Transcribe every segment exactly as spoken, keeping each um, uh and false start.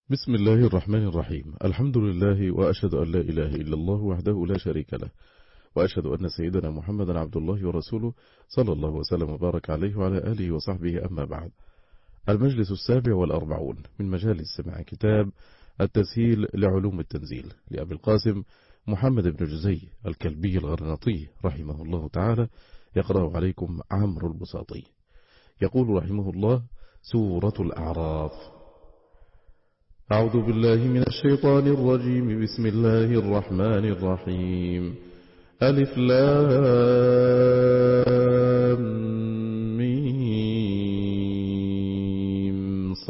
بسم الله الرحمن الرحيم. الحمد لله وأشهد أن لا إله إلا الله وحده لا شريك له، وأشهد أن سيدنا محمدا عبد الله ورسوله صلى الله وسلم وبارك عليه وعلى آله وصحبه. أما بعد، المجلس السابع والأربعون من مجالس سماع كتاب التسهيل لعلوم التنزيل لأبي القاسم محمد بن جزي الكلبي الغرناطي رحمه الله تعالى، يقرأ عليكم عمرو البساطي. يقول رحمه الله: سورة الأعراف. أعوذ بالله من الشيطان الرجيم. بسم الله الرحمن الرحيم. ألف لام ميم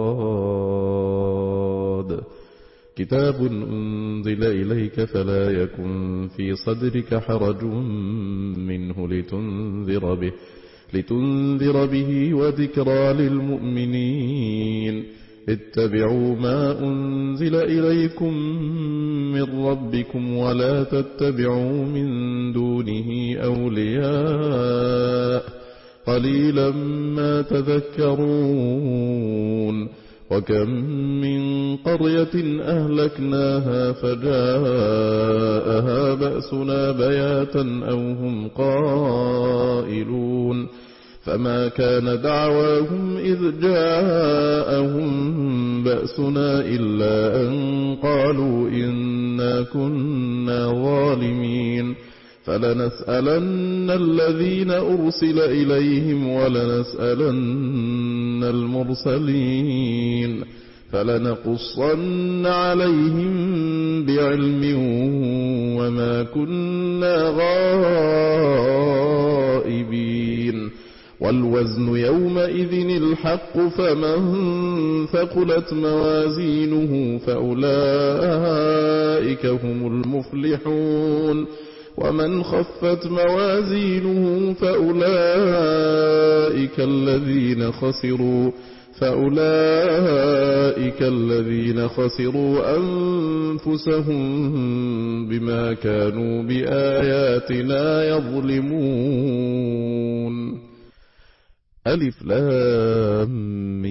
صاد. كتاب أنزل إليك فلا يكن في صدرك حرج منه لتنذر به لتنذر به وذكرى للمؤمنين. اتبعوا ما أنزل إليكم من ربكم ولا تتبعوا من دونه أولياء قليلا ما تذكرون. وكم من قرية أهلكناها فجاءها بأسنا بياتا أو هم قائلون. فما كان دعواهم إذ جاءهم بأسنا إلا أن قالوا إنا كنا ظالمين. فلنسألن الذين أرسل إليهم ولنسألن المرسلين. فلنقصن عليهم بعلم وما كنا غائبين. والوزن يومئذ الحق، فمن ثقلت موازينه فأولئك هم المفلحون. ومن خفت موازينه فأولئك الذين خسروا فأولئك الذين خسروا أنفسهم بما كانوا بآياتنا يظلمون. ألف لام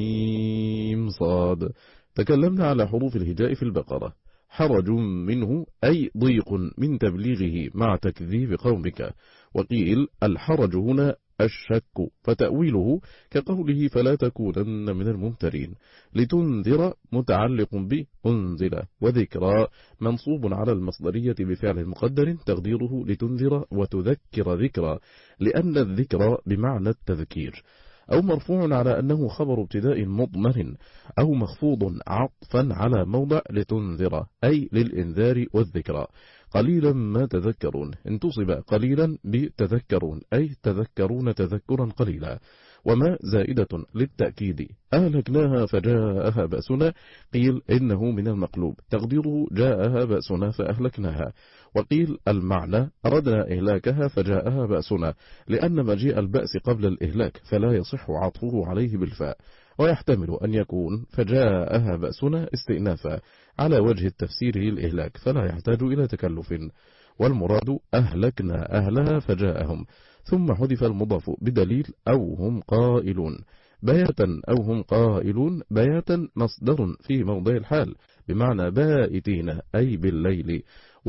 ميم صاد. تكلمنا على حروف الهجاء في البقرة. حرج منه أي ضيق من تبليغه مع تكذيب قومك. وقيل الحرج هنا الشك، فتأويله كقوله فلا تكونن من الممترين. لتنذر متعلق بأنزل، وذكرى منصوب على المصدرية بفعل مقدر تقديره لتنذر وتذكر ذكرى، لأن الذكرى بمعنى التذكير. أو مرفوع على أنه خبر ابتداء مضمر، أو مخفوض عطفا على موضع لتنذر أي للإنذار والذكرى. قليلا ما تذكرون انتصب قليلا بتذكرون أي تذكرون تذكرا قليلا. وما زائدة للتأكيد. أهلكناها فجاءها بأسنا، قيل إنه من المقلوب تقديره جاءها بأسنا فأهلكناها. وقيل المعنى أردنا إهلاكها فجاءها بأسنا، لأن مجيء البأس قبل الإهلاك فلا يصح عطفه عليه بالفاء. ويحتمل أن يكون فجاءها بأسنا استئنافا على وجه التفسير الإهلاك، فلا يحتاج إلى تكلف. والمراد أهلكنا أهلها فجاءهم، ثم حذف المضاف بدليل أو هم قائلون. بياتا أو هم قائلون، بياتا مصدر في موضع الحال بمعنى بائتين أي بالليل،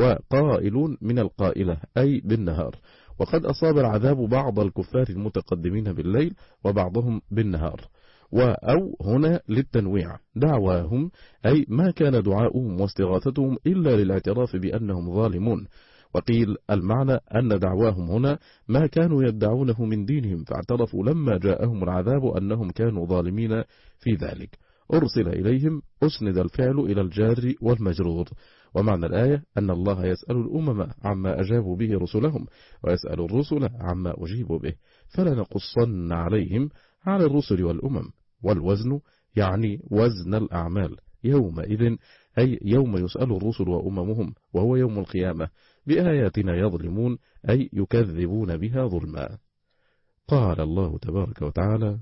وقائلون من القائلة أي بالنهار. وقد أصاب العذاب بعض الكفار المتقدمين بالليل وبعضهم بالنهار. وأو هنا للتنويع. دعواهم أي ما كان دعاؤهم واستغاثتهم إلا للاعتراف بأنهم ظالمون. وقيل المعنى أن دعواهم هنا ما كانوا يدعونه من دينهم، فاعترفوا لما جاءهم العذاب أنهم كانوا ظالمين في ذلك. أرسل إليهم أسند الفعل إلى الجار والمجرور. ومعنى الآية أن الله يسأل الأمم عما أجابوا به رسلهم، ويسأل الرسل عما أجيبوا به، فلنقصن عليهم على الرسل والأمم. والوزن يعني وزن الأعمال يومئذ أي يوم يسأل الرسل وأممهم، وهو يوم القيامة، بآياتنا يظلمون أي يكذبون بها ظلما. قال الله تبارك وتعالى: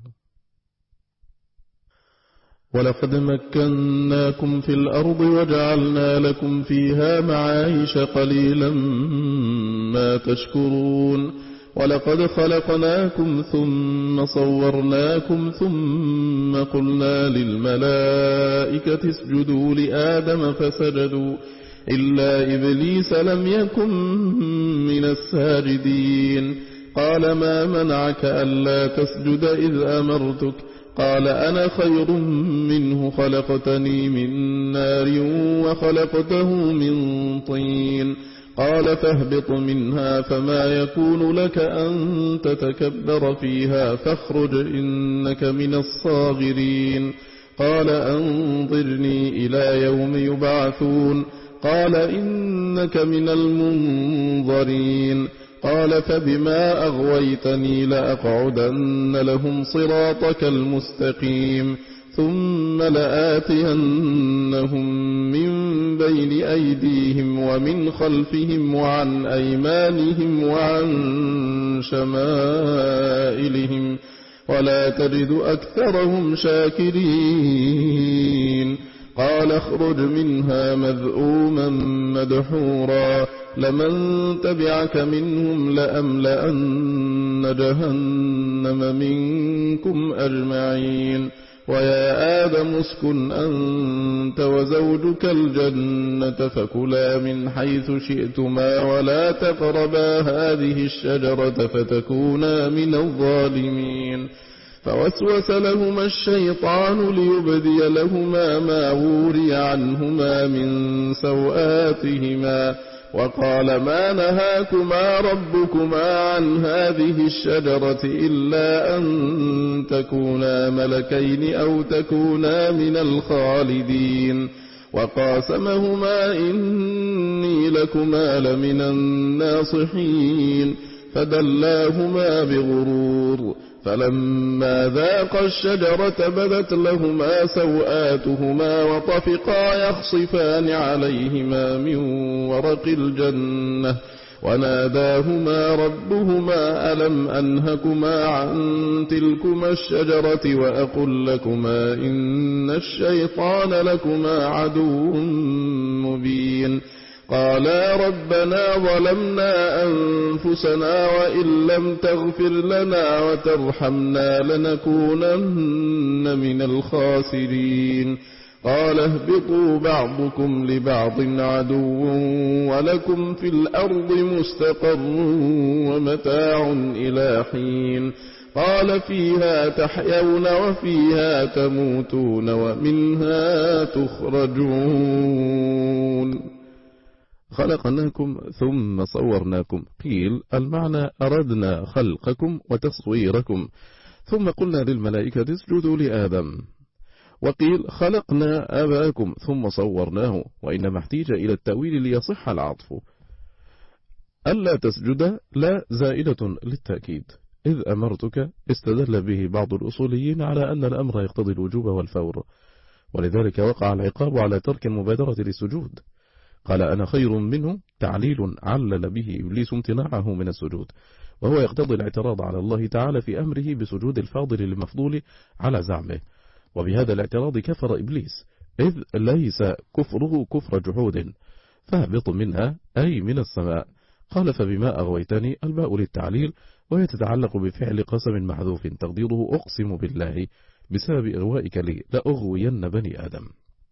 ولقد مكناكم في الأرض وجعلنا لكم فيها معايش قليلا ما تشكرون. ولقد خلقناكم ثم صورناكم ثم قلنا للملائكة اسجدوا لآدم فسجدوا إلا إبليس لم يكن من الساجدين قال ما منعك ألا تسجد إذ أمرتك قال أنا خير منه خلقتني من نار وخلقته من طين قال فاهبط منها فما يكون لك أن تتكبر فيها فاخرج إنك من الصاغرين قال أنظرني إلى يوم يبعثون قال إنك من المنظرين قال فبما أغويتني لأقعدن لهم صراطك المستقيم ثم لآتينهم من بين أيديهم ومن خلفهم وعن أيمانهم وعن شمائلهم ولا تجد أكثرهم شاكرين قال اخرج منها مذءوما مدحورا لمن تبعك منهم لأملأن جهنم منكم أجمعين ويا آدم اسكن أنت وزوجك الجنة فكلا من حيث شئتما ولا تقربا هذه الشجرة فتكونا من الظالمين فوسوس لهما الشيطان ليبدي لهما ما وري عنهما من سوآتهما وقال ما نهاكما ربكما عن هذه الشجرة إلا أن تكونا ملكين أو تكونا من الخالدين وقاسمهما إني لكما لمن الناصحين فدلاهما بغرور فلما ذاقا الشجرة بدت لهما سوآتهما وطفقا يخصفان عليهما من ورق الجنة وناداهما ربهما ألم أنهكما عن تلكما الشجرة وأقل لكما إن الشيطان لكما عدو مبين قالا ربنا ظلمنا أنفسنا وإن لم تغفر لنا وترحمنا لنكونن من الخاسرين قال اهبطوا بعضكم لبعض عدو ولكم في الأرض مستقر ومتاع إلى حين قال فيها تحيون وفيها تموتون ومنها تخرجون خلقناكم ثم صورناكم قيل المعنى أردنا خلقكم وتصويركم ثم قلنا للملائكة اسجدوا لآدم وقيل خلقنا أباكم ثم صورناه وإنما احتيج إلى التأويل ليصح العطف ألا تسجد لا زائدة للتأكيد إذ أمرتك استدل به بعض الأصوليين على أن الأمر يقتضي الوجوب والفور ولذلك وقع العقاب على ترك المبادرة للسجود قال أنا خير منه تعليل علل به إبليس امتناعه من السجود وهو يقتضي الاعتراض على الله تعالى في أمره بسجود الفاضل للمفضول على زعمه وبهذا الاعتراض كفر إبليس إذ ليس كفره كفر جحود فاهبط منها أي من السماء قال فبما أغويتني الباء للتعليل وهي تتعلق بفعل قسم محذوف تقديره أقسم بالله بسبب إغوائك لي لأغوين بني آدم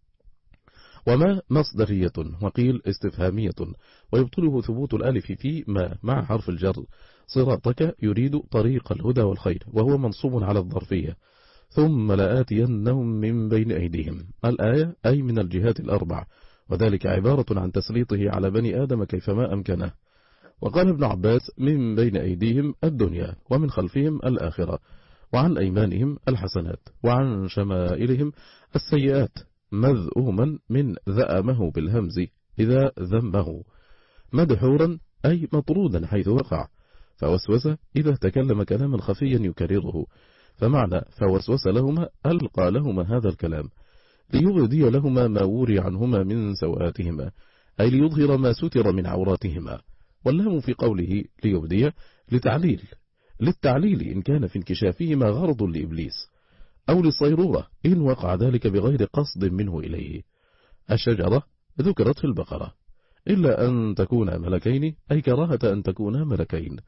وما مصدرية وقيل استفهامية ويبطله ثبوت الألف في ما مع حرف الجر صراطك يريد طريق الهدى والخير وهو منصوب على الظرفية ثم لآتينهم من بين أيديهم الآية أي من الجهات الأربع وذلك عبارة عن تسليطه على بني آدم كيفما أمكنه وقال ابن عباس من بين أيديهم الدنيا ومن خلفهم الآخرة وعن أيمانهم الحسنات وعن شمائلهم السيئات مذءوما من ذأمه بالهمز إذا ذنبه مدحورا أي مطرودا حيث وقع فوسوس إذا تكلم كلاما خفيا يكرره فمعنى فوسوس لهما ألقى لهما هذا الكلام ليبدي لهما ما وري عنهما من سوآتهما أي ليظهر ما ستر من عوراتهما واللام في قوله ليبدي لتعليل للتعليل إن كان في انكشافهما غرض لإبليس أو للصيرورة إن وقع ذلك بغير قصد منه إليه الشجرة ذكرت في البقرة إلا أن تكونا ملكين أي كراهة أن تكونا ملكين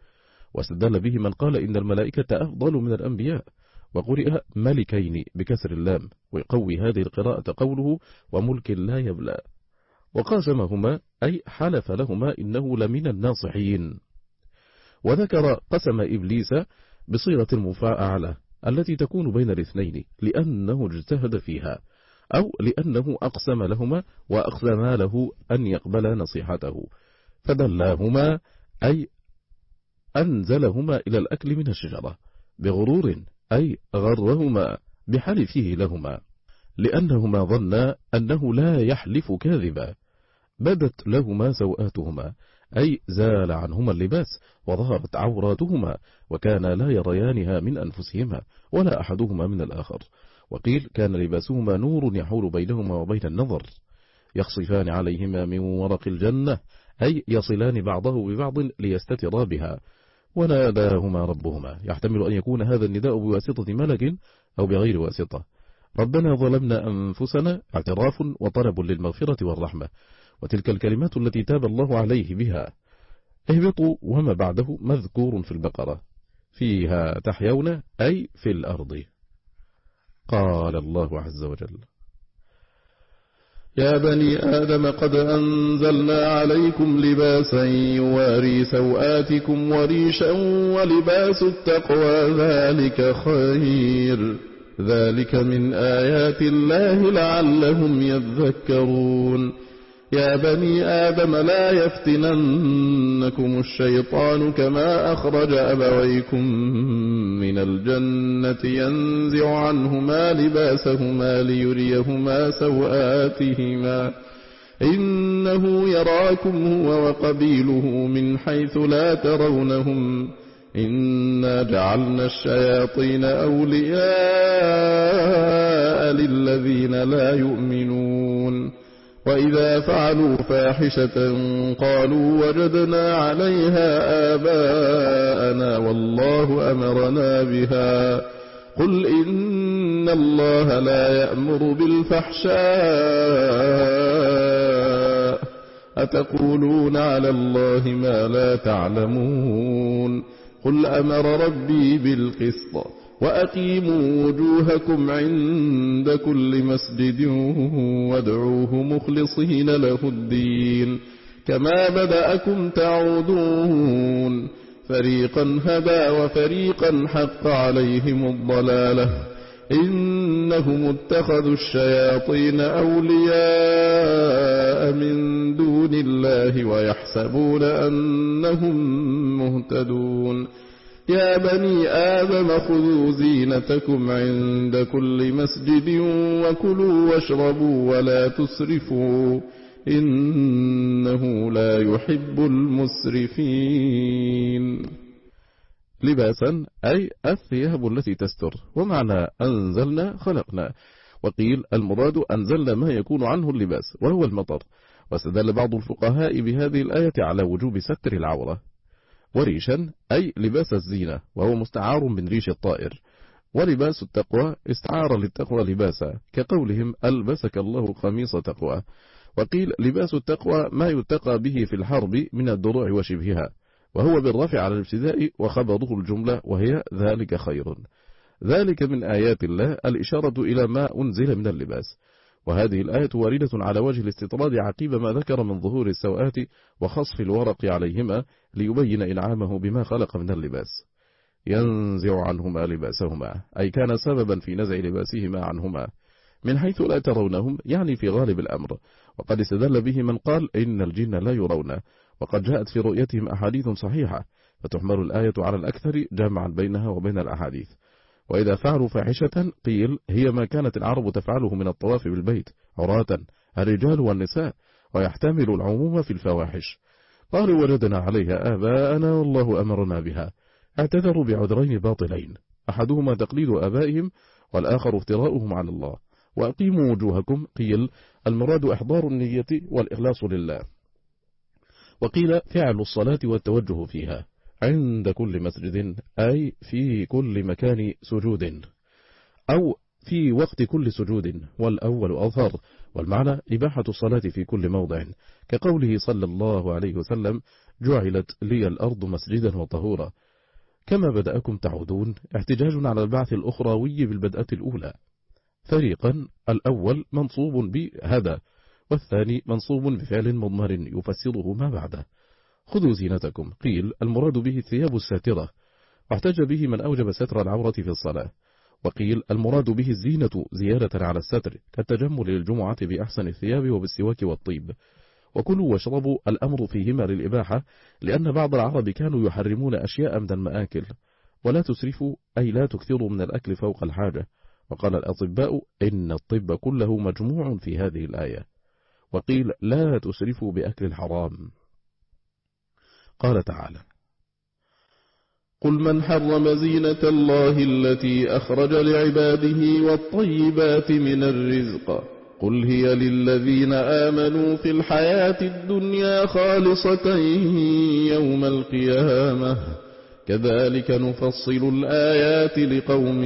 واستدل به من قال إن الملائكة أفضل من الأنبياء، وقرئ ملكين بكسر اللام، ويقوي هذه القراءة قوله وملك لا يبلى. وقاسمهما أي حلف لهما إنه لمن الناصحين. وذكر قسم إبليس بصيغة المفاعلة التي تكون بين الاثنين لأنه اجتهد فيها، أو لأنه أقسم لهما وأقسما له أن يقبل نصيحته، فدلاهما أي أنزلهما إلى الأكل من الشجرة بغرور، أي غرهما بحلفه لهما، لأنهما ظنا أنه لا يحلف كاذبا. بدت لهما سوآتهما أي زال عنهما اللباس وظهرت عوراتهما، وكانا لا يريانها من أنفسهما ولا أحدهما من الآخر. وقيل كان لباسهما نور يحول بينهما وبين النظر، يخصفان عليهما من ورق الجنة أي يصلان بعضه ببعض ليستترا بها. وناداهما ربهما، يحتمل أن يكون هذا النداء بواسطة ملك أو بغير واسطة. ربنا ظلمنا أنفسنا، اعتراف وطلب للمغفرة والرحمة، وتلك الكلمات التي تاب الله عليه بها. اهبطوا وما بعده مذكور في البقرة، فيها تحيون أي في الأرض. قال الله عز وجل: يا بني آدم قد أنزلنا عليكم لباسا يواري سوآتكم وريشا ولباس التقوى ذلك خير، ذلك من آيات الله لعلهم يذكرون. يا بني آدم لا يفتننكم الشيطان كما أخرج أبويكم من الجنة ينزع عنهما لباسهما ليريهما سوآتهما، إنه يراكم هو وقبيله من حيث لا ترونهم، إنا جعلنا الشياطين أولياء للذين لا يؤمنون. وإذا فعلوا فاحشة قالوا وجدنا عليها آباءنا والله أمرنا بها، قل إن الله لا يأمر بالفحشاء، أتقولون على الله ما لا تعلمون. قل أمر ربي بالقسط وأقيموا وجوهكم عند كل مسجد وادعوه مخلصين له الدين كما بدأكم تعودون، فريقا هدى وفريقا حق عليهم الضلالة، إنهم اتخذوا الشياطين أولياء من دون الله ويحسبون أنهم مهتدون. يا بني آدم خذوا زينتكم عند كل مسجد وكلوا واشربوا ولا تسرفوا إنه لا يحب المسرفين. لباسا أي الثياب التي تستر، ومعنى أنزلنا خلقنا، وقيل المراد أنزلنا ما يكون عنه اللباس وهو المطر. واستدل بعض الفقهاء بهذه الآية على وجوب ستر العورة. وريشا أي لباس الزينة، وهو مستعار من ريش الطائر. ولباس التقوى استعار للتقوى لباسا، كقولهم ألبسك الله قميص تقوى. وقيل لباس التقوى ما يتقى به في الحرب من الدروع وشبهها، وهو بالرفع على الابتداء وخبره الجملة، وهي ذلك خير. ذلك من آيات الله الإشارة إلى ما أنزل من اللباس. وهذه الآية واردة على وجه الاستطراد عقيب ما ذكر من ظهور السوآت وخصف الورق عليهما ليبين إنعامه بما خلق من اللباس. ينزع عنهما لباسهما أي كان سببا في نزع لباسهما عنهما من حيث لا ترونهم، يعني في غالب الأمر. وقد استدل به من قال إن الجن لا يرون، وقد جاءت في رؤيتهم أحاديث صحيحة، فتحمل الآية على الأكثر جامعا بينها وبين الأحاديث. وإذا فعلوا فاحشة قيل هي ما كانت العرب تفعله من الطواف بالبيت عراة الرجال والنساء، ويحتمل العموم في الفواحش. قالوا وجدنا عليها آباءنا والله أمرنا بها، اعتذروا بعذرين باطلين، أحدهما تقليد آبائهم والآخر افتراؤهم على الله. وأقيموا وجوهكم قيل المراد إحضار النية والإخلاص لله. وقيل فعل الصلاة والتوجه فيها عند كل مسجد أي في كل مكان سجود، أو في وقت كل سجود، والأول أظهر، والمعنى إباحة الصلاة في كل موضع، كقوله صلى الله عليه وسلم جعلت لي الأرض مسجدا وطهورا. كما بدأكم تعودون، احتجاج على البعث الأخروي بالبدءة الأولى. فريقا الأول منصوب بهدى، والثاني منصوب بفعل مضمر يفسره ما بعده. خذوا زينتكم، قيل المراد به الثياب الساترة، واحتج به من أوجب ستر العورة في الصلاة، وقيل المراد به الزينة زيادة على الستر كالتجمل للجمعة بأحسن الثياب وبالسواك والطيب. وكلوا واشربوا الأمر فيهما للإباحة، لأن بعض العرب كانوا يحرمون أشياء من المآكل. ولا تسرفوا أي لا تكثروا من الأكل فوق الحاجة. وقال الأطباء إن الطب كله مجموع في هذه الآية. وقيل لا تسرفوا بأكل الحرام. قال تعالى: قل من حرم زينة الله التي أخرج لعباده والطيبات من الرزق قل هي للذين آمنوا في الحياة الدنيا خالصة يوم القيامة كذلك نفصل الآيات لقوم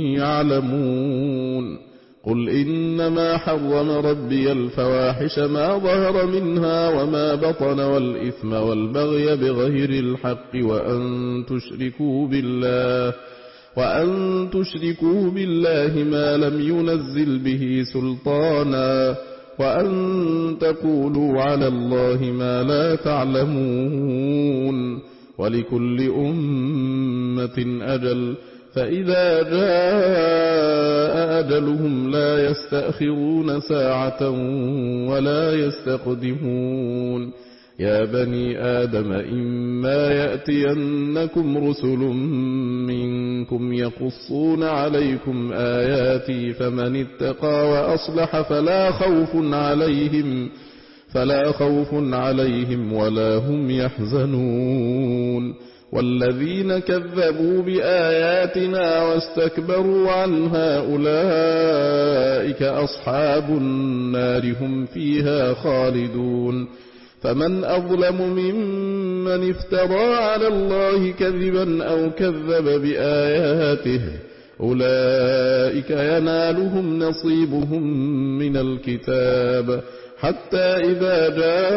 يعلمون. قل إنما حرم ربي الفواحش ما ظهر منها وما بطن والإثم والبغي بغير الحق وأن تشركوا بالله وأن تشركوا بالله ما لم ينزل به سلطانا وأن تقولوا على الله ما لا تعلمون. ولكل أمة أجل فإذا جاء أجلهم لا يستأخرون ساعة ولا يستقدمون. يا بني آدم إما يأتينكم رسل منكم يقصون عليكم آياتي فمن اتقى وأصلح فلا خوف عليهم فلا خوف عليهم ولا هم يحزنون. والذين كذبوا بآياتنا واستكبروا عنها أولئك أصحاب النار هم فيها خالدون. فمن أظلم ممن افترى على الله كذبا أو كذب بآياته أولئك ينالهم نصيبهم من الكتاب حتى إذا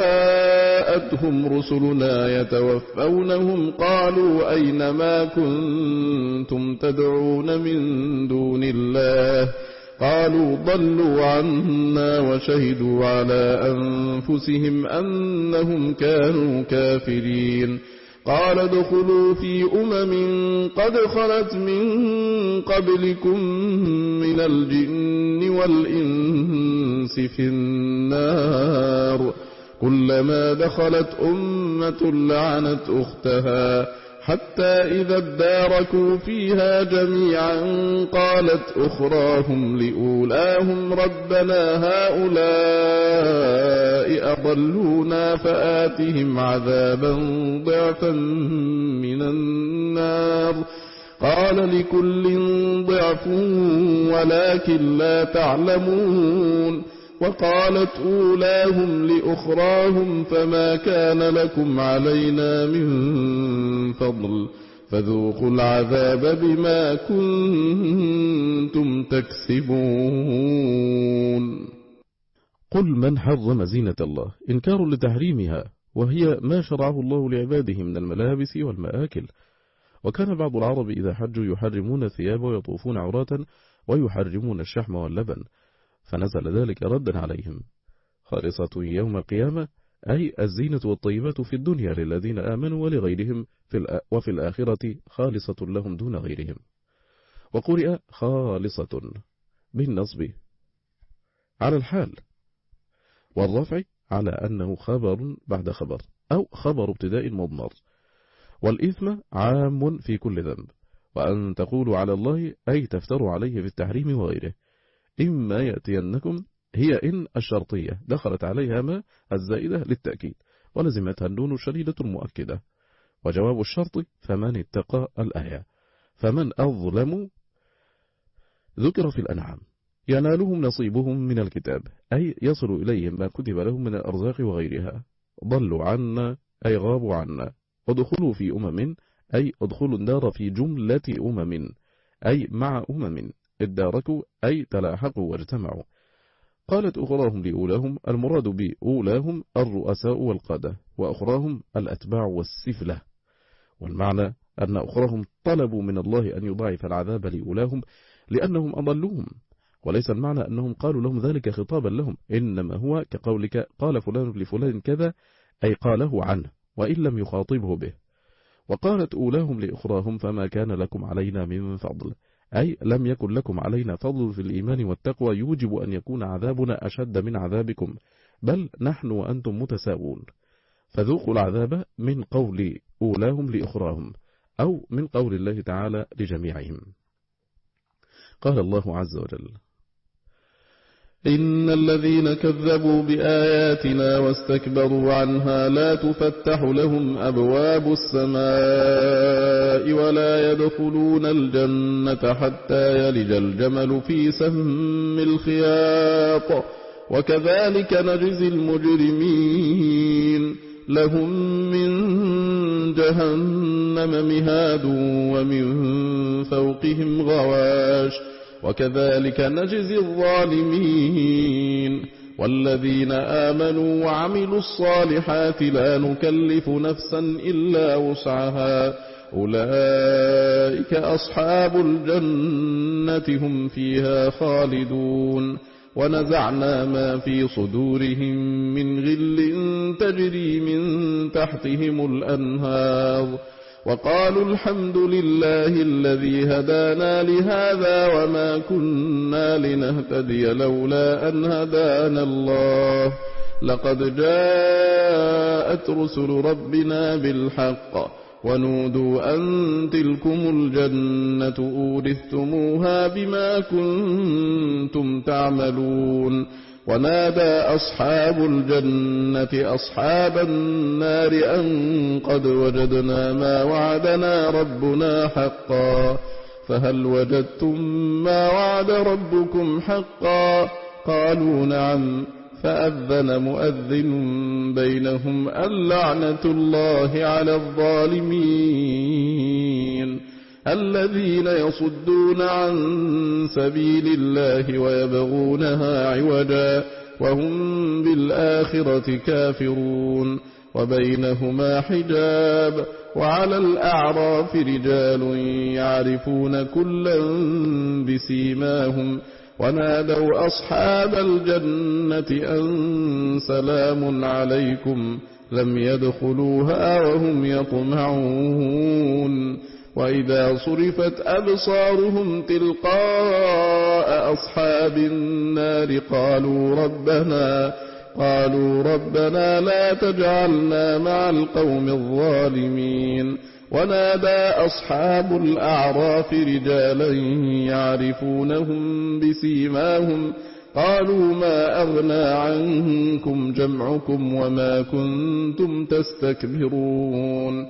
جاءتهم رسلنا يتوفونهم قالوا أين ما كنتم تدعون من دون الله قالوا ضلوا عنا وشهدوا على أنفسهم أنهم كانوا كافرين. قال ادخلوا في أمم قد خلت من قبلكم من الجن والإنس في النار كلما دخلت أمة لعنت أختها حتى إذا اداركوا فيها جميعا قالت أخراهم لأولاهم ربنا هؤلاء أضلونا فآتهم عذابا ضعفا من النار قال لكل ضعف ولكن لا تعلمون. وقالت أولاهم لأخراهم فما كان لكم علينا من فضل فذوقوا العذاب بما كنتم تكسبون. قل من حرم زينة الله، إنكار لتحريمها، وهي ما شرعه الله لعباده من الملابس والمآكل. وكان بعض العرب إذا حجوا يحرمون الثياب ويطوفون عراة ويحرمون الشحم واللبن، فنزل ذلك ردا عليهم. خالصة يوم القيامة أي الزينة والطيبات في الدنيا للذين آمنوا ولغيرهم في وفي الآخرة خالصة لهم دون غيرهم. وقرئ خالصة بالنصب على الحال والرفع على أنه خبر بعد خبر أو خبر ابتداء مضمر. والإثم عام في كل ذنب. وأن تقولوا على الله أي تفتروا عليه في التحريم وغيره. إما يأتينكم هي إن الشرطية دخلت عليها ما الزائدة للتأكيد ولزمتها النون الشديدة المؤكدة. وجواب الشرط فمن اتقى الآية. فمن أظلم ذكر في الأنعام ينالهم نصيبهم من الكتاب أي يصل إليهم ما كتب لهم من الأرزاق وغيرها. ضلوا عنا أي غابوا عنا. ادخلوا في أمم أي ادخلوا الدار في جملة أمم أي مع أمم. اداركوا أي تلاحقوا واجتمعوا. قالت أخراهم لأولاهم، المراد بأولاهم الرؤساء والقادة، وأخراهم الأتباع والسفلة. والمعنى أن أخراهم طلبوا من الله أن يضاعف العذاب لأولاهم لأنهم أضلوهم، وليس المعنى أنهم قالوا لهم ذلك خطابا لهم، إنما هو كقولك قال فلان لفلان كذا، أي قاله عنه وإن لم يخاطبه به. وقالت أولاهم لأخراهم فما كان لكم علينا من فضل، أي لم يكن لكم علينا فضل في الإيمان والتقوى يوجب أن يكون عذابنا أشد من عذابكم، بل نحن وأنتم متساوون، فذوقوا العذاب من قول أولاهم لأخراهم، أو من قول الله تعالى لجميعهم. قال الله عز وجل: إن الذين كذبوا بآياتنا واستكبروا عنها لا تفتح لهم أبواب السماء ولا يدخلون الجنة حتى يلج الجمل في سم الخياط وكذلك نجزي المجرمين لهم من جهنم مهاد ومن فوقهم غواش وكذلك نجزي الظالمين والذين آمنوا وعملوا الصالحات لا نكلف نفسا إلا وسعها أولئك أصحاب الجنة هم فيها خالدون ونزعنا ما في صدورهم من غل تجري من تحتهم الأنهار وقالوا الحمد لله الذي هدانا لهذا وما كنا لنهتدي لولا أن هدانا الله لقد جاءت رسل ربنا بالحق ونودوا أن تلكم الجنة أورثتموها بما كنتم تعملون ونادى أصحاب الجنة أصحاب النار أن قد وجدنا ما وعدنا ربنا حقا فهل وجدتم ما وعد ربكم حقا قالوا نعم فأذن مؤذن بينهم اللعنة الله على الظالمين الذين يصدون عن سبيل الله ويبغونها عوجا وهم بالآخرة كافرون وبينهما حجاب وعلى الأعراف رجال يعرفون كلا بسيماهم ونادوا أصحاب الجنة أن سلام عليكم لم يدخلوها وهم يطمعون وإذا صرفت أبصارهم تلقاء أصحاب النار قالوا ربنا قالوا ربنا لا تجعلنا مع القوم الظالمين ونادى أصحاب الأعراف رجالا يعرفونهم بسيماهم قالوا ما أغنى عنكم جمعكم وما كنتم تستكبرون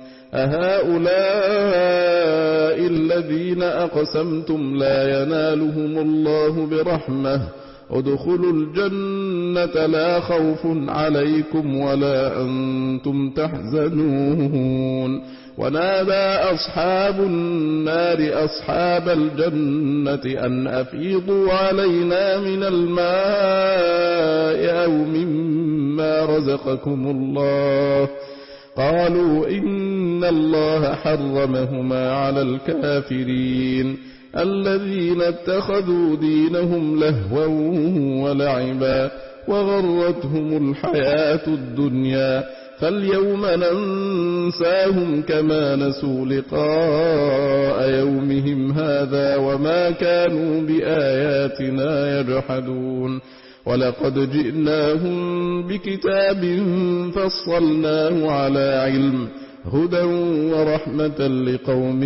أهؤلاء الذين أقسمتم لا ينالهم الله برحمة ادخلوا الجنة لا خوف عليكم ولا أنتم تحزنون ونادى أصحاب النار أصحاب الجنة أن أفيضوا علينا من الماء أو مما رزقكم الله قالوا إن الله حرمهما على الكافرين الذين اتخذوا دينهم لهوا ولعبا وغرتهم الحياة الدنيا فاليوم ننساهم كما نسوا لقاء يومهم هذا وما كانوا بآياتنا يجحدون ولقد جئناهم بكتاب فصلناه على علم هدى ورحمة لقوم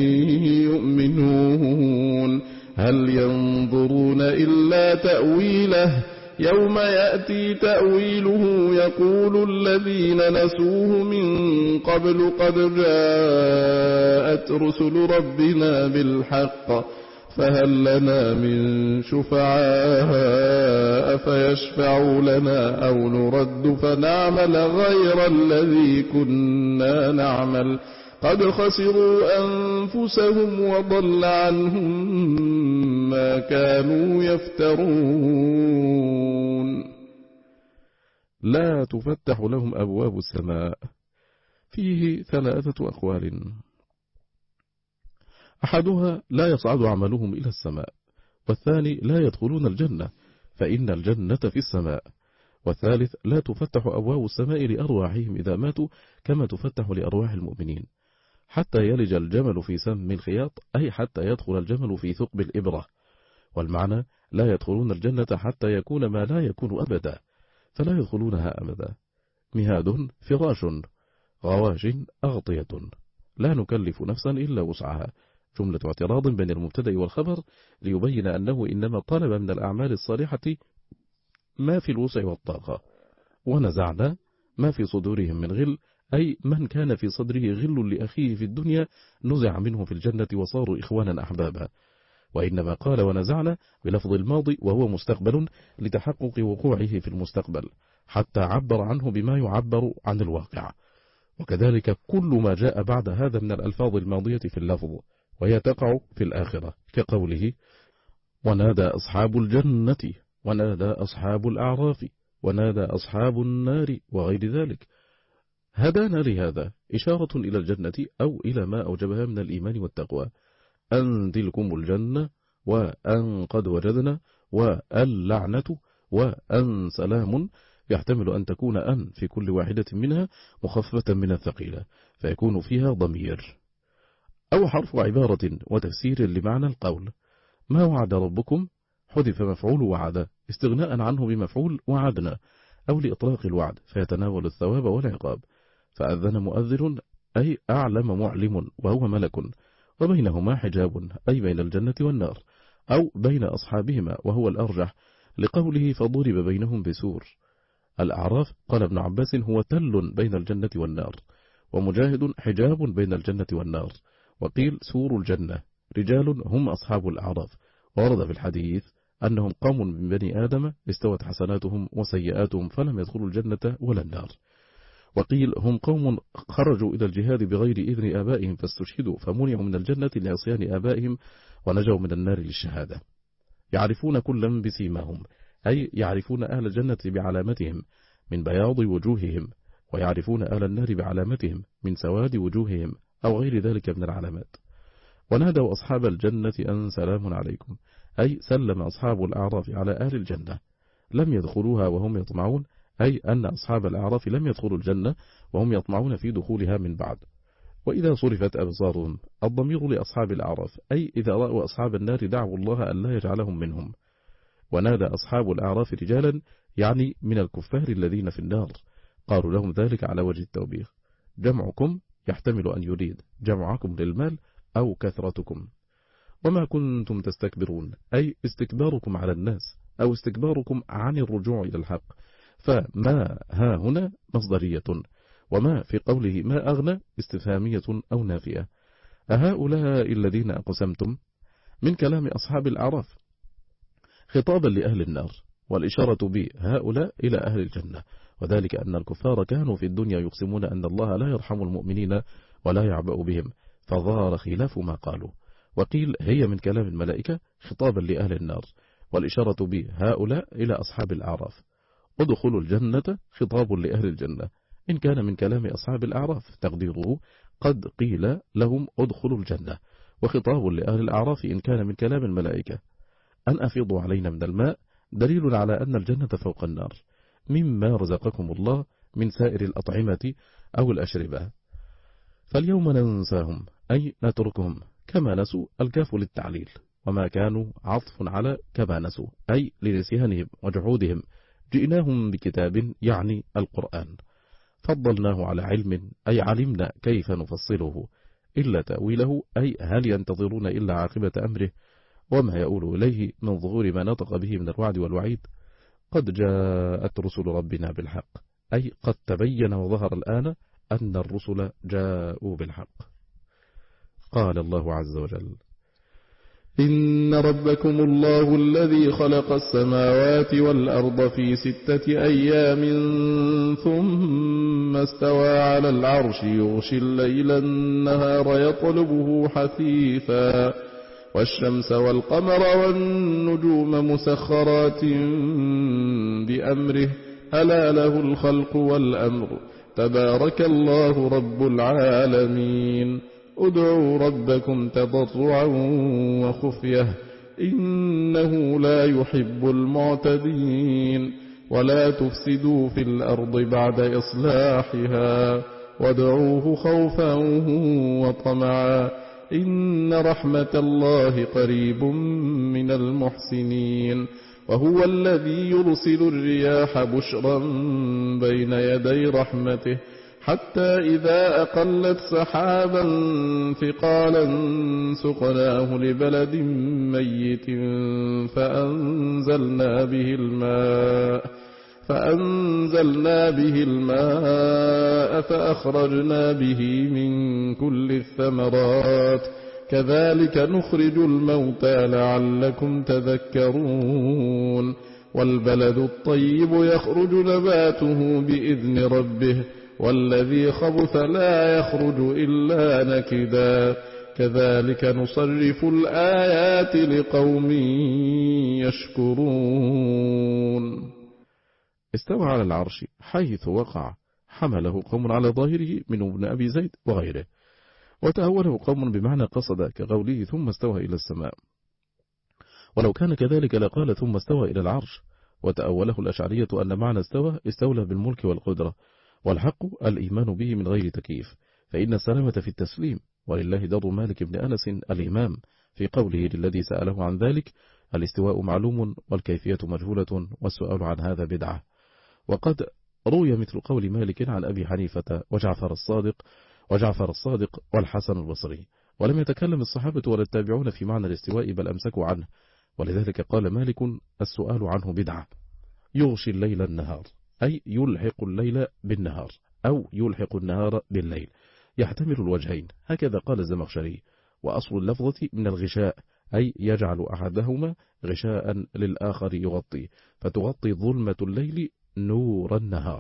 يؤمنون هل ينظرون إلا تأويله يوم يأتي تأويله يقول الذين نسوه من قبل قد جاءت رسل ربنا بالحق فهل لنا من شفعاء فيشفعوا لنا أو نرد فنعمل غير الذي كنا نعمل قد خسروا أنفسهم وضل عنهم ما كانوا يفترون. لا تفتح لهم أبواب السماء فيه ثلاثة أقوال. أحدها لا يصعد عملهم إلى السماء، والثاني لا يدخلون الجنة فإن الجنة في السماء، والثالث لا تفتح أبواب السماء لأرواحهم إذا ماتوا كما تفتح لأرواح المؤمنين، حتى يلج الجمل في سم الخياط، أي حتى يدخل الجمل في ثقب الإبرة. والمعنى لا يدخلون الجنة حتى يكون ما لا يكون أبدا، فلا يدخلونها أبدا. مهاد فراش، غواش أغطية، لا نكلف نفسا إلا وسعها. جملة اعتراض بين المبتدأ والخبر ليبين أنه إنما طلب من الأعمال الصالحة ما في الوسع والطاقة. ونزعنا ما في صدورهم من غل، أي من كان في صدره غل لأخيه في الدنيا نزع منه في الجنة وصاروا إخوانا أحبابا. وإنما قال ونزعنا بلفظ الماضي وهو مستقبل لتحقق وقوعه في المستقبل، حتى عبر عنه بما يعبر عن الواقع. وكذلك كل ما جاء بعد هذا من الألفاظ الماضية في اللفظ، وهي تقع في الآخرة، كقوله ونادى أصحاب الجنة، ونادى أصحاب الأعراف، ونادى أصحاب النار، وغير ذلك. هدانا لهذا إشارة إلى الجنة أو إلى ما أوجبها من الإيمان والتقوى. أن تلكم الجنة، وأن قد وجدنا، واللعنة، وأن سلام، يحتمل أن تكون أن في كل واحدة منها مخففة من الثقيلة فيكون فيها ضمير، أو حرف عبارة وتفسير لمعنى القول. ما وعد ربكم حذف مفعول وعد استغناء عنه بمفعول وعدنا، أو لإطلاق الوعد فيتناول الثواب والعقاب. فأذن مؤذن أي أعلم معلم وهو ملك، وبينهما حجاب أي بين الجنة والنار، أو بين أصحابهما وهو الأرجح، لقوله فضرب بينهم بسور. الأعراف قال ابن عباس هو تل بين الجنة والنار، ومجاهد حجاب بين الجنة والنار، وقيل سور الجنة. رجال هم أصحاب الأعراف، ورد في الحديث أنهم قوم من بني آدم استوت حسناتهم وسيئاتهم فلم يدخلوا الجنة ولا النار. وقيل هم قوم خرجوا إلى الجهاد بغير إذن آبائهم فاستشهدوا فمنعوا من الجنة لعصيان آبائهم ونجوا من النار للشهادة. يعرفون كلا بسيماهم، أي يعرفون أهل الجنة بعلامتهم من بياض وجوههم، ويعرفون أهل النار بعلامتهم من سواد وجوههم أو غير ذلك من العلامات. ونادوا أصحاب الجنة أن سلام عليكم، أي سلم أصحاب الأعراف على أهل الجنة لم يدخلوها وهم يطمعون، أي أن أصحاب الأعراف لم يدخلوا الجنة وهم يطمعون في دخولها من بعد. وإذا صرفت أبصارهم الضمير لأصحاب الأعراف، أي إذا رأوا أصحاب النار دعوا الله أن لا يجعلهم منهم. ونادى أصحاب الأعراف رجالا يعني من الكفار الذين في النار، قالوا لهم ذلك على وجه التوبيخ. جمعكم يحتمل أن يريد جمعكم للمال أو كثرتكم. وما كنتم تستكبرون، أي استكباركم على الناس أو استكباركم عن الرجوع إلى الحق. فما ها هنا مصدرية، وما في قوله ما أغنى استفهامية أو نافية. أهؤلاء الذين أقسمتم من كلام أصحاب الأعراف خطابا لأهل النار، والإشارة بهؤلاء إلى أهل الجنة، وذلك أن الكفار كانوا في الدنيا يقسمون أن الله لا يرحم المؤمنين ولا يعبأ بهم، فظهر خلاف ما قالوا. وقيل هي من كلام الملائكة خطابا لأهل النار، والإشارة بهؤلاء إلى أصحاب الأعراف. ادخلوا الجنة خطاب لأهل الجنة، إن كان من كلام أصحاب الأعراف تقديره قد قيل لهم ادخلوا الجنة، وخطاب لأهل الأعراف إن كان من كلام الملائكة. أن أفيضوا علينا من الماء دليل على أن الجنة فوق النار مما رزقكم الله من سائر الأطعمة أو الأشربة. فاليوم ننساهم أي نتركهم كما نسوا، الكاف للتعليل، وما كانوا عطف على كما نسوا أي لنسيانهم وجحودهم. جئناهم بكتاب يعني القرآن، فضلناه على علم أي علمنا كيف نفصله، إلا تأويله أي هل ينتظرون إلا عاقبة أمره وما يؤول إليه من ظهور ما نطق به من الوعد والوعيد. قد جاءت رسل ربنا بالحق، أي قد تبين وظهر الآن أن الرسل جاءوا بالحق. قال الله عز وجل إن ربكم الله الذي خلق السماوات والأرض في ستة أيام ثم استوى على العرش يغشي الليل النهار يطلبه حثيثا والشمس والقمر والنجوم مسخرات بأمره ألا له الخلق والأمر تبارك الله رب العالمين. ادعوا ربكم تضرعا وخفية إنه لا يحب المعتدين ولا تفسدوا في الأرض بعد إصلاحها وادعوه خوفا وطمعا إن رحمة الله قريب من المحسنين وهو الذي يرسل الرياح بشرا بين يدي رحمته حتى إذا أقلت سحابا ثقالا سقناه لبلد ميت فأنزلنا به الماء فأنزلنا به الماء فأخرجنا به من كل الثمرات كذلك نخرج الموتى لعلكم تذكرون والبلد الطيب يخرج نباته بإذن ربه والذي خبث لا يخرج إلا نكدا كذلك نصرف الآيات لقوم يشكرون. استوى على العرش حيث وقع حمله قوم على ظاهره من ابن أبي زيد وغيره، وتأوله قوم بمعنى قصد كقوله ثم استوى إلى السماء، ولو كان كذلك لقال ثم استوى إلى العرش، وتأوله الأشعرية أن معنى استوى استولى بالملك والقدرة، والحق الإيمان به من غير تكييف، فإن السلامة في التسليم. ولله در مالك بن أنس الإمام في قوله للذي سأله عن ذلك الاستواء معلوم والكيفية مجهولة والسؤال عن هذا بدعة. وقد روي مثل قول مالك عن أبي حنيفة وجعفر الصادق وجعفر الصادق والحسن البصري، ولم يتكلم الصحابة ولا التابعون في معنى الاستواء بل أمسكوا عنه، ولذلك قال مالك السؤال عنه بدعة. يغشي الليل النهار أي يلحق الليل بالنهار أو يلحق النهار بالليل، يحتمل الوجهين، هكذا قال الزمخشري. وأصل اللفظة من الغشاء أي يجعل أحدهما غشاء للآخر يغطي، فتغطي ظلمة الليل نور النهار.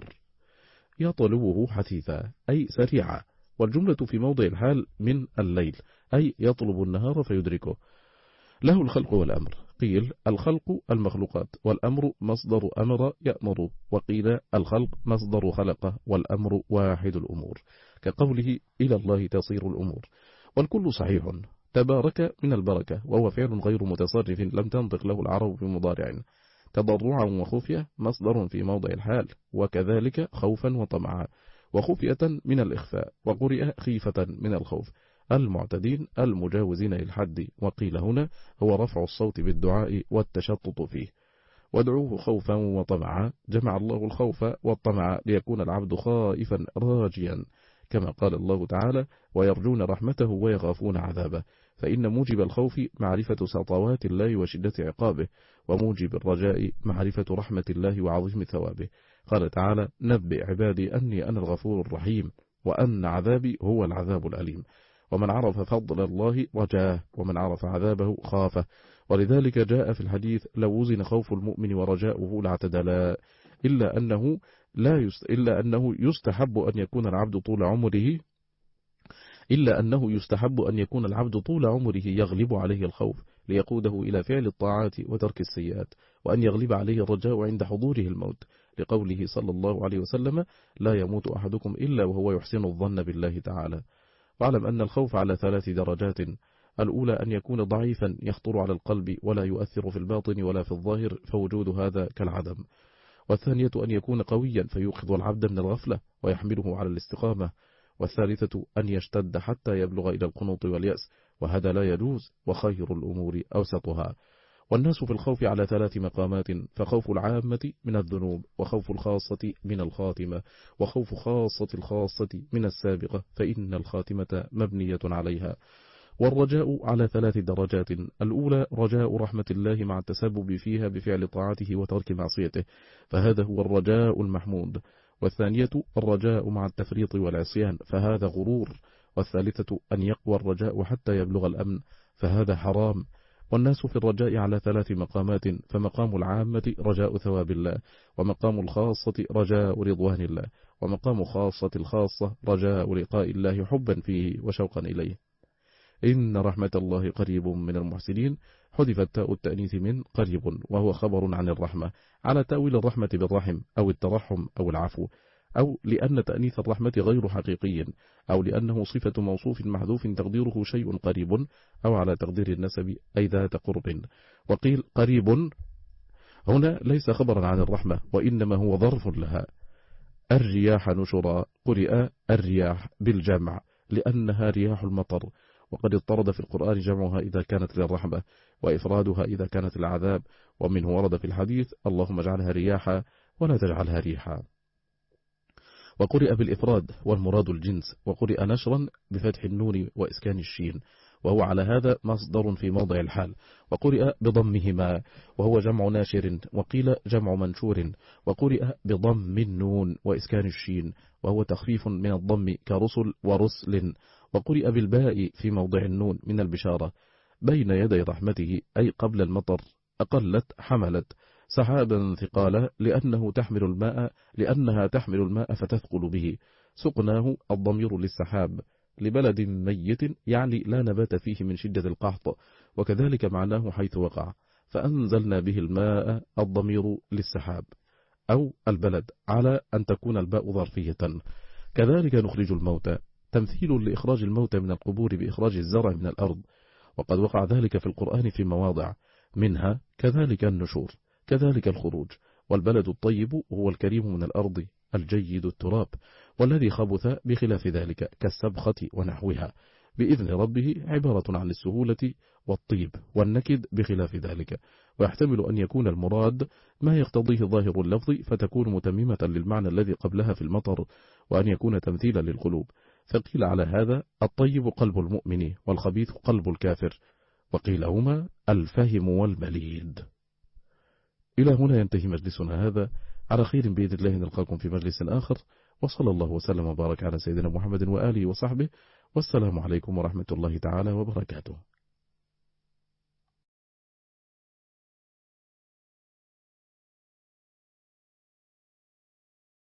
يطلبه حثيثا أي سريعا، والجملة في موضع الحال من الليل أي يطلب النهار فيدركه. له الخلق والأمر، قيل الخلق المخلوقات والأمر مصدر أمر يأمر، وقيل الخلق مصدر خلقه والأمر واحد الأمور، كقوله إلى الله تصير الأمور. والكل صحيح. تبارك من البركة وهو فعل غير متصرف لم تنطق له العرب بمضارع. تضرعا وخفية مصدر في موضع الحال، وكذلك خوفا وطمعا، وخفية من الإخفاء، وقرئ خيفة من الخوف. المعتدين المجاوزين للحد، وقيل هنا هو رفع الصوت بالدعاء والتشطط فيه. وادعوه خوفا وطمعا، جمع الله الخوف والطمع ليكون العبد خائفا راجيا، كما قال الله تعالى ويرجون رحمته ويخافون عذابه، فإن موجب الخوف معرفة سطوات الله وشدة عقابه، وموجب الرجاء معرفة رحمة الله وعظيم ثوابه. قال تعالى نبئ عبادي أني أنا الغفور الرحيم وأن عذابي هو العذاب الأليم. ومن عرف فضل الله رجاه، ومن عرف عذابه خافه. ولذلك جاء في الحديث لو وزن خوف المؤمن ورجاؤه لاعتدلا، إلا أنه لا يست... إلا أنه يستحب أن يكون العبد طول عمره إلا أنه يستحب أن يكون العبد طول عمره يغلب عليه الخوف ليقوده إلى فعل الطاعات وترك السيئات، وأن يغلب عليه الرجاء عند حضوره الموت، لقوله صلى الله عليه وسلم لا يموت أحدكم إلا وهو يحسن الظن بالله تعالى. واعلم أن الخوف على ثلاث درجات: الأولى أن يكون ضعيفا يخطر على القلب ولا يؤثر في الباطن ولا في الظاهر، فوجود هذا كالعدم. والثانية أن يكون قويا فيوقظ العبد من الغفلة ويحمله على الاستقامة. والثالثة أن يشتد حتى يبلغ إلى القنوط واليأس، وهذا لا يجوز، وخير الأمور أوسطها. والناس في الخوف على ثلاث مقامات: فخوف العامة من الذنوب، وخوف الخاصة من الخاتمة، وخوف خاصة الخاصة من السابقة فإن الخاتمة مبنية عليها. والرجاء على ثلاث درجات: الأولى رجاء رحمة الله مع التسبب فيها بفعل طاعته وترك معصيته، فهذا هو الرجاء المحمود. والثانية الرجاء مع التفريط والعصيان، فهذا غرور. والثالثة أن يقوى الرجاء حتى يبلغ الأمن، فهذا حرام. والناس في الرجاء على ثلاث مقامات: فمقام العامة رجاء ثواب الله، ومقام الخاصة رجاء رضوان الله، ومقام خاصة الخاصة رجاء لقاء الله حبا فيه وشوقا إليه. إن رحمة الله قريب من المحسنين، حذفت تاء التأنيث من قريب، وهو خبر عن الرحمة على تأويل الرحمة بالرحم أو الترحم أو العفو. أو لأن تأنيث الرحمة غير حقيقي، أو لأنه صفة موصوف محذوف تقديره شيء قريب، أو على تقدير النسب أي ذات قرب. وقيل قريب هنا ليس خبرا عن الرحمة، وإنما هو ظرف لها. الرياح نشرا قرئ الرياح بالجمع لأنها رياح المطر، وقد اضطرد في القرآن جمعها إذا كانت للرحمة، وإفرادها إذا كانت العذاب، ومنه ورد في الحديث اللهم اجعلها رياحا ولا تجعلها ريحا. وقرئ بالإفراد والمراد الجنس، وقرئ نشرا بفتح النون وإسكان الشين، وهو على هذا مصدر في موضع الحال. وقرئ بضمهما وهو جمع ناشر، وقيل جمع منشور. وقرئ بضم النون وإسكان الشين وهو تخفيف من الضم كرسل ورسل. وقرئ بالباء في موضع النون من البشارة بين يدي رحمته أي قبل المطر. أقلت حملت سحابا ثقالا لأنه تحمل الماء لأنها تحمل الماء فتثقل به. سقناه الضمير للسحاب لبلد ميت يعني لا نبات فيه من شدة القحط، وكذلك معناه حيث وقع. فأنزلنا به الماء الضمير للسحاب أو البلد على أن تكون الباء ظرفية. كذلك نخرج الموتى تمثيل لإخراج الموتى من القبور بإخراج الزرع من الأرض، وقد وقع ذلك في القرآن في مواضع منها كذلك النشور، كذلك الخروج. والبلد الطيب هو الكريم من الأرض الجيد التراب، والذي خبث بخلاف ذلك كالسبخة ونحوها بإذن ربه عبارة عن السهولة والطيب، والنكد بخلاف ذلك. ويحتمل أن يكون المراد ما يقتضيه ظاهر اللفظ فتكون متممة للمعنى الذي قبلها في المطر، وأن يكون تمثيلا للقلوب. فقيل على هذا الطيب قلب المؤمن والخبيث قلب الكافر، وقيل هما الفهم والبليد. إلى هنا ينتهي مجلسنا هذا، على خير بإذن الله نلقاكم في مجلس آخر، وصلى الله وسلم وبارك على سيدنا محمد وآله وصحبه، والسلام عليكم ورحمة الله تعالى وبركاته.